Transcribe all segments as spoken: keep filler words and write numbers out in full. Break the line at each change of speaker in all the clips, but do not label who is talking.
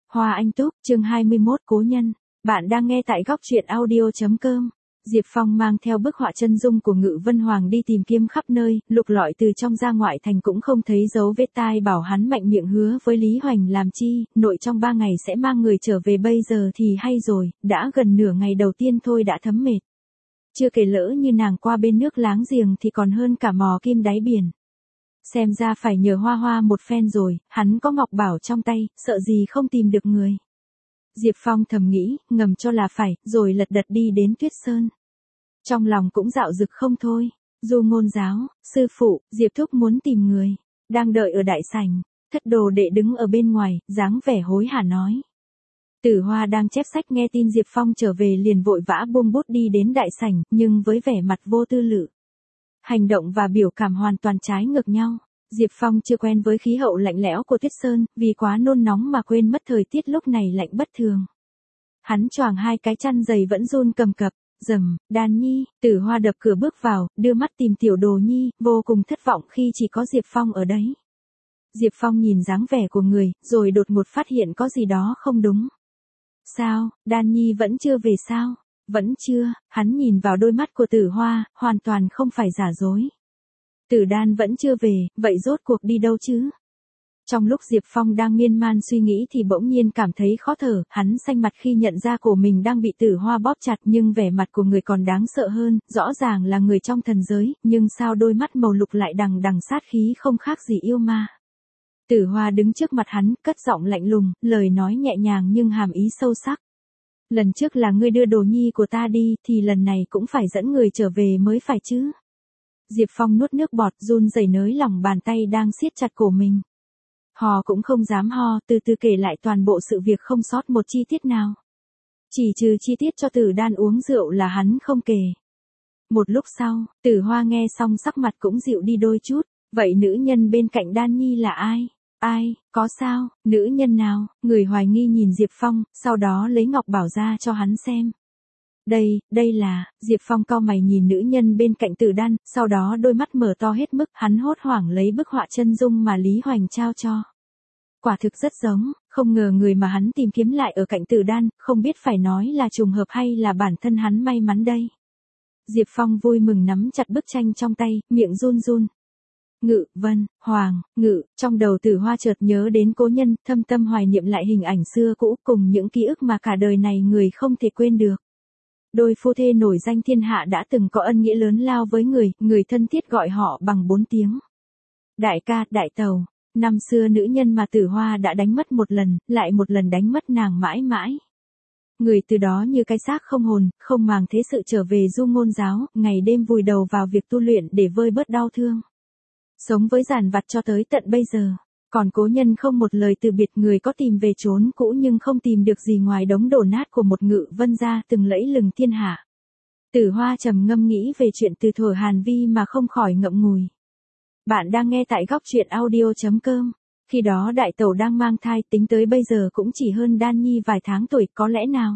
Hoa Anh Túc, chương hai mươi mốt Cố nhân. Bạn đang nghe tại góc truyện audio.com. Diệp Phong mang theo bức họa chân dung của Ngự Vân Hoàng đi tìm kiếm khắp nơi, lục lọi từ trong ra ngoại thành cũng không thấy dấu vết. Tai bảo hắn mạnh miệng hứa với Lý Hoành làm chi, nội trong ba ngày sẽ mang người trở về, bây giờ thì hay rồi, đã gần nửa ngày đầu tiên thôi đã thấm mệt. Chưa kể lỡ như nàng qua bên nước láng giềng thì còn hơn cả mò kim đáy biển. Xem ra phải nhờ Hoa Hoa một phen rồi, hắn có Ngọc Bảo trong tay, sợ gì không tìm được người. Diệp Phong thầm nghĩ, ngầm cho là phải, rồi lật đật đi đến Tuyết Sơn. Trong lòng cũng dạo dực không thôi. Du Ngôn Giáo, sư phụ, Diệp Thúc muốn tìm người. Đang đợi ở đại sảnh, Thất Đồ Đệ đứng ở bên ngoài, dáng vẻ hối hả nói. Tử Hoa đang chép sách nghe tin Diệp Phong trở về liền vội vã buông bút đi đến đại sảnh, nhưng với vẻ mặt vô tư lự. Hành động và biểu cảm hoàn toàn trái ngược nhau. Diệp Phong chưa quen với khí hậu lạnh lẽo của Tuyết Sơn, vì quá nôn nóng mà quên mất thời tiết lúc này lạnh bất thường. Hắn choàng hai cái chăn dày vẫn run cầm cập, rầm, Đan Nhi, Tử Hoa đập cửa bước vào, đưa mắt tìm tiểu Đồ Nhi, vô cùng thất vọng khi chỉ có Diệp Phong ở đấy. Diệp Phong nhìn dáng vẻ của người, rồi đột ngột phát hiện có gì đó không đúng. Sao, Đan Nhi vẫn chưa về sao? Vẫn chưa, hắn nhìn vào đôi mắt của Tử Hoa, hoàn toàn không phải giả dối. Tử Đan vẫn chưa về, vậy rốt cuộc đi đâu chứ? Trong lúc Diệp Phong đang miên man suy nghĩ thì bỗng nhiên cảm thấy khó thở, hắn xanh mặt khi nhận ra cổ mình đang bị Tử Hoa bóp chặt, nhưng vẻ mặt của người còn đáng sợ hơn, rõ ràng là người trong thần giới, nhưng sao đôi mắt màu lục lại đằng đằng sát khí không khác gì yêu ma. Tử Hoa đứng trước mặt hắn, cất giọng lạnh lùng, lời nói nhẹ nhàng nhưng hàm ý sâu sắc. Lần trước là ngươi đưa Đồ Nhi của ta đi, thì lần này cũng phải dẫn người trở về mới phải chứ. Diệp Phong nuốt nước bọt, run rẩy nới lỏng bàn tay đang siết chặt cổ mình. Hò cũng không dám ho, từ từ kể lại toàn bộ sự việc không sót một chi tiết nào. Chỉ trừ chi tiết cho Tử Đan uống rượu là hắn không kể. Một lúc sau, Tử Hoa nghe xong sắc mặt cũng dịu đi đôi chút. Vậy nữ nhân bên cạnh Đan Nhi là ai? Ai, có sao, nữ nhân nào? Người hoài nghi nhìn Diệp Phong, sau đó lấy Ngọc Bảo ra cho hắn xem. Đây, đây là, Diệp Phong cau mày nhìn nữ nhân bên cạnh Tử Đan, sau đó đôi mắt mở to hết mức, hắn hốt hoảng lấy bức họa chân dung mà Lý Hoành trao cho. Quả thực rất giống, không ngờ người mà hắn tìm kiếm lại ở cạnh Tử Đan, không biết phải nói là trùng hợp hay là bản thân hắn may mắn đây. Diệp Phong vui mừng nắm chặt bức tranh trong tay, miệng run run. Ngự Vân Hoàng, Ngự, trong đầu Tử Hoa chợt nhớ đến cố nhân, thâm tâm hoài niệm lại hình ảnh xưa cũ cùng những ký ức mà cả đời này người không thể quên được. Đôi phu thê nổi danh thiên hạ đã từng có ân nghĩa lớn lao với người, người thân thiết gọi họ bằng bốn tiếng. Đại ca, đại tàu, năm xưa nữ nhân mà Tử Hoa đã đánh mất một lần, lại một lần đánh mất nàng mãi mãi. Người từ đó như cái xác không hồn, không màng thế sự trở về Du Ngôn Giáo, ngày đêm vùi đầu vào việc tu luyện để vơi bớt đau thương. Sống với giàn vặt cho tới tận bây giờ. Còn cố nhân không một lời từ biệt, người có tìm về chốn cũ nhưng không tìm được gì ngoài đống đổ nát của một Ngự Vân gia từng lẫy lừng thiên hạ. Tử Hoa trầm ngâm nghĩ về chuyện từ thuở Hàn Vi mà không khỏi ngậm ngùi. Bạn đang nghe tại góc truyện audio.com. Khi đó đại tẩu đang mang thai, tính tới bây giờ cũng chỉ hơn Đan Nhi vài tháng tuổi, có lẽ nào?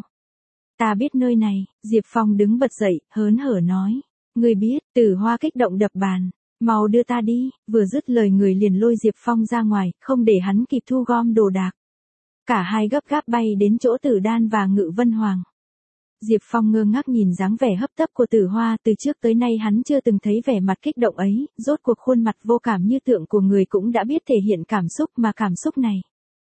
Ta biết nơi này, Diệp Phong đứng bật dậy, hớn hở nói. Ngươi biết, Tử Hoa kích động đập bàn. Mau đưa ta đi, vừa dứt lời người liền lôi Diệp Phong ra ngoài, không để hắn kịp thu gom đồ đạc. Cả hai gấp gáp bay đến chỗ Tử Đan và Ngự Vân Hoàng. Diệp Phong ngơ ngác nhìn dáng vẻ hấp tấp của Tử Hoa, từ trước tới nay hắn chưa từng thấy vẻ mặt kích động ấy, rốt cuộc khuôn mặt vô cảm như tượng của người cũng đã biết thể hiện cảm xúc, mà cảm xúc này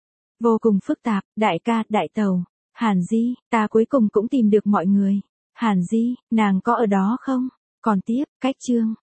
vô cùng phức tạp. Đại ca, đại tàu, Hàn Di, ta cuối cùng cũng tìm được mọi người. Hàn Di, nàng có ở đó không? Còn tiếp, cách chương.